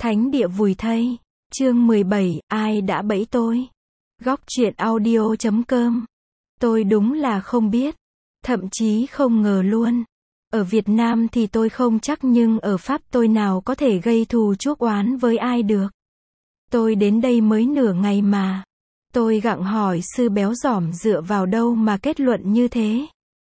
Thánh địa vùi thây. Chương 17, ai đã bẫy tôi? Góc truyện audio.com. Tôi đúng là không biết. Thậm chí không ngờ luôn. Ở Việt Nam thì tôi không chắc, nhưng ở Pháp tôi nào có thể gây thù chuốc oán với ai được. Tôi đến đây mới nửa ngày mà. Tôi gặng hỏi sư béo giỏm dựa vào đâu mà kết luận như thế.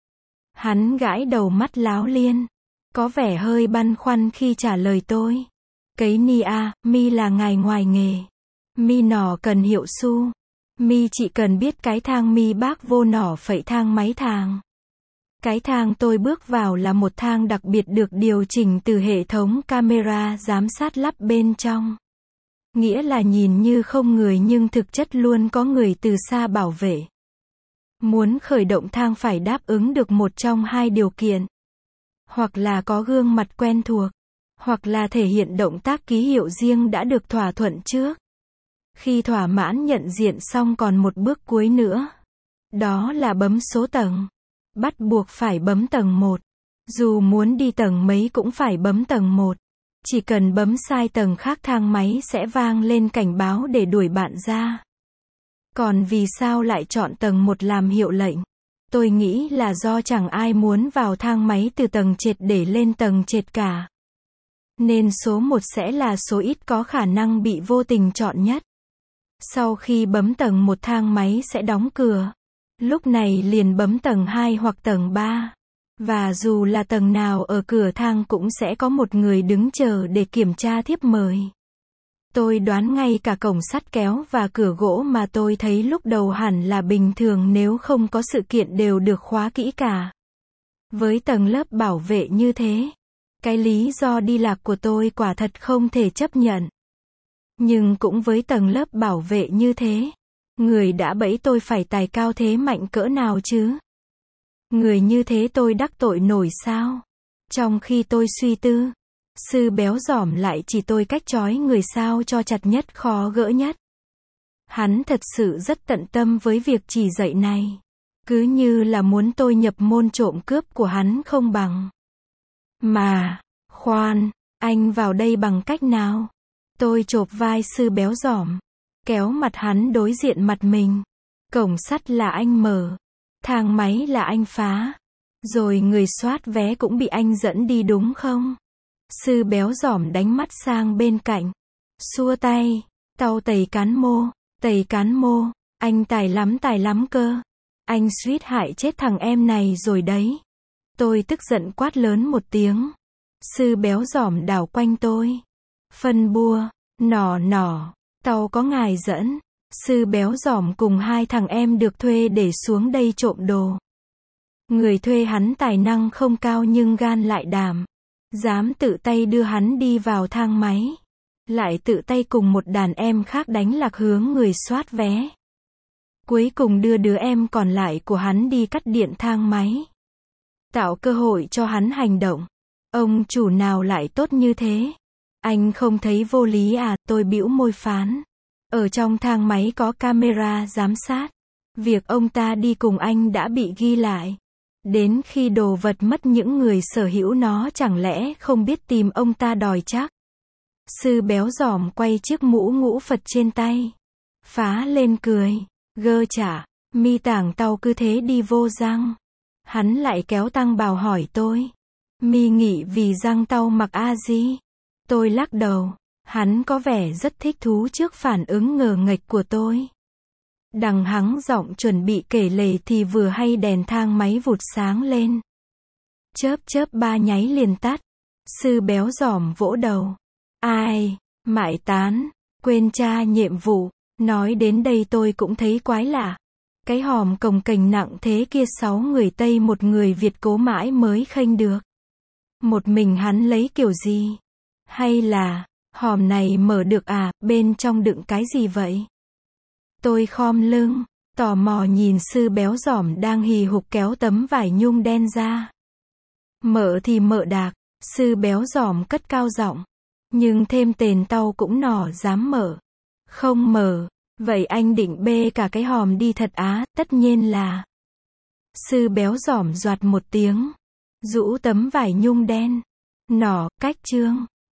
Hắn gãi đầu mắt láo liên. Có vẻ hơi băn khoăn khi trả lời tôi. Cấy ni a, mi là ngài ngoài nghề. Mi nỏ cần hiệu su. Mi chỉ cần biết cái thang mi bác vô nỏ phẩy thang máy thang. Cái thang tôi bước vào là một thang đặc biệt được điều chỉnh từ hệ thống camera giám sát lắp bên trong. Nghĩa là nhìn như không người nhưng thực chất luôn có người từ xa bảo vệ. Muốn khởi động thang phải đáp ứng được một trong hai điều kiện. Hoặc là có gương mặt quen thuộc, hoặc là thể hiện động tác ký hiệu riêng đã được thỏa thuận trước. Khi thỏa mãn nhận diện xong còn một bước cuối nữa. Đó là bấm số tầng. Bắt buộc phải bấm tầng 1. Dù muốn đi tầng mấy cũng phải bấm tầng 1. Chỉ cần bấm sai tầng khác thang máy sẽ vang lên cảnh báo để đuổi bạn ra. Còn vì sao lại chọn tầng 1 làm hiệu lệnh? Tôi nghĩ là do chẳng ai muốn vào thang máy từ tầng trệt để lên tầng trệt cả. Nên số 1 sẽ là số ít có khả năng bị vô tình chọn nhất. Sau khi bấm tầng 1 thang máy sẽ đóng cửa. Lúc này liền bấm tầng 2 hoặc tầng 3. Và dù là tầng nào ở cửa thang cũng sẽ có một người đứng chờ để kiểm tra thiếp mời. Tôi đoán ngay cả cổng sắt kéo và cửa gỗ mà tôi thấy lúc đầu hẳn là bình thường nếu không có sự kiện đều được khóa kỹ cả. Với tầng lớp bảo vệ như thế, cái lý do đi lạc của tôi quả thật không thể chấp nhận. Nhưng cũng với tầng lớp bảo vệ như thế, người đã bẫy tôi phải tài cao thế mạnh cỡ nào chứ? Người như thế tôi đắc tội nổi sao? Trong khi tôi suy tư, sư béo giỏm lại chỉ tôi cách trói người sao cho chặt nhất khó gỡ nhất. Hắn thật sự rất tận tâm với việc chỉ dạy này. Cứ như là muốn tôi nhập môn trộm cướp của hắn không bằng. Mà, khoan, anh vào đây bằng cách nào? Tôi chộp vai sư béo giỏm, kéo mặt hắn đối diện mặt mình. Cổng sắt là anh mở, thang máy là anh phá, rồi người soát vé cũng bị anh dẫn đi đúng không? Sư béo giỏm đánh mắt sang bên cạnh, xua tay, tàu tẩy cán mô, anh tài lắm cơ. Anh suýt hại chết thằng em này rồi đấy. Tôi tức giận quát lớn một tiếng. Sư béo giỏm đảo quanh tôi. Phân bua, nỏ, tàu có ngài dẫn. Sư béo giỏm cùng hai thằng em được thuê để xuống đây trộm đồ. Người thuê hắn tài năng không cao nhưng gan lại đảm. Dám tự tay đưa hắn đi vào thang máy. Lại tự tay cùng một đàn em khác đánh lạc hướng người soát vé. Cuối cùng đưa đứa em còn lại của hắn đi cắt điện thang máy. Tạo cơ hội cho hắn hành động. Ông chủ nào lại tốt như thế? Anh không thấy vô lý à? Tôi bĩu môi phán. Ở trong thang máy có camera giám sát. Việc ông ta đi cùng anh đã bị ghi lại. Đến khi đồ vật mất những người sở hữu nó chẳng lẽ không biết tìm ông ta đòi chắc? Sư béo giỏm quay chiếc mũ ngũ Phật trên tay. Phá lên cười. Gơ chả, mi tảng tàu cứ thế đi vô răng. Hắn lại kéo tăng bào hỏi tôi. Mi nghĩ vì răng tàu mặc a gì? Tôi lắc đầu. Hắn có vẻ rất thích thú trước phản ứng ngờ nghệch của tôi. Đằng hắng giọng chuẩn bị kể lể thì vừa hay đèn thang máy vụt sáng lên. Chớp 3 nháy liền tắt. Sư béo giỏm vỗ đầu. Ai, mại tán, quên tra nhiệm vụ. Nói đến đây tôi cũng thấy quái lạ. Cái hòm cồng kềnh nặng thế kia 6 người Tây một người Việt cố mãi mới khênh được. Một mình hắn lấy kiểu gì? Hay là, hòm này mở được à, bên trong đựng cái gì vậy? Tôi khom lưng, tò mò nhìn sư béo giỏm đang hì hục kéo tấm vải nhung đen ra. Mở thì mở đạc, sư béo giỏm cất cao giọng. Nhưng thêm tên tàu cũng nỏ dám mở. Không mở, vậy anh định bê cả cái hòm đi thật á? Tất nhiên là. Sư béo giỏm doạt một tiếng, rũ tấm vải nhung đen. Nỏ, cách trương.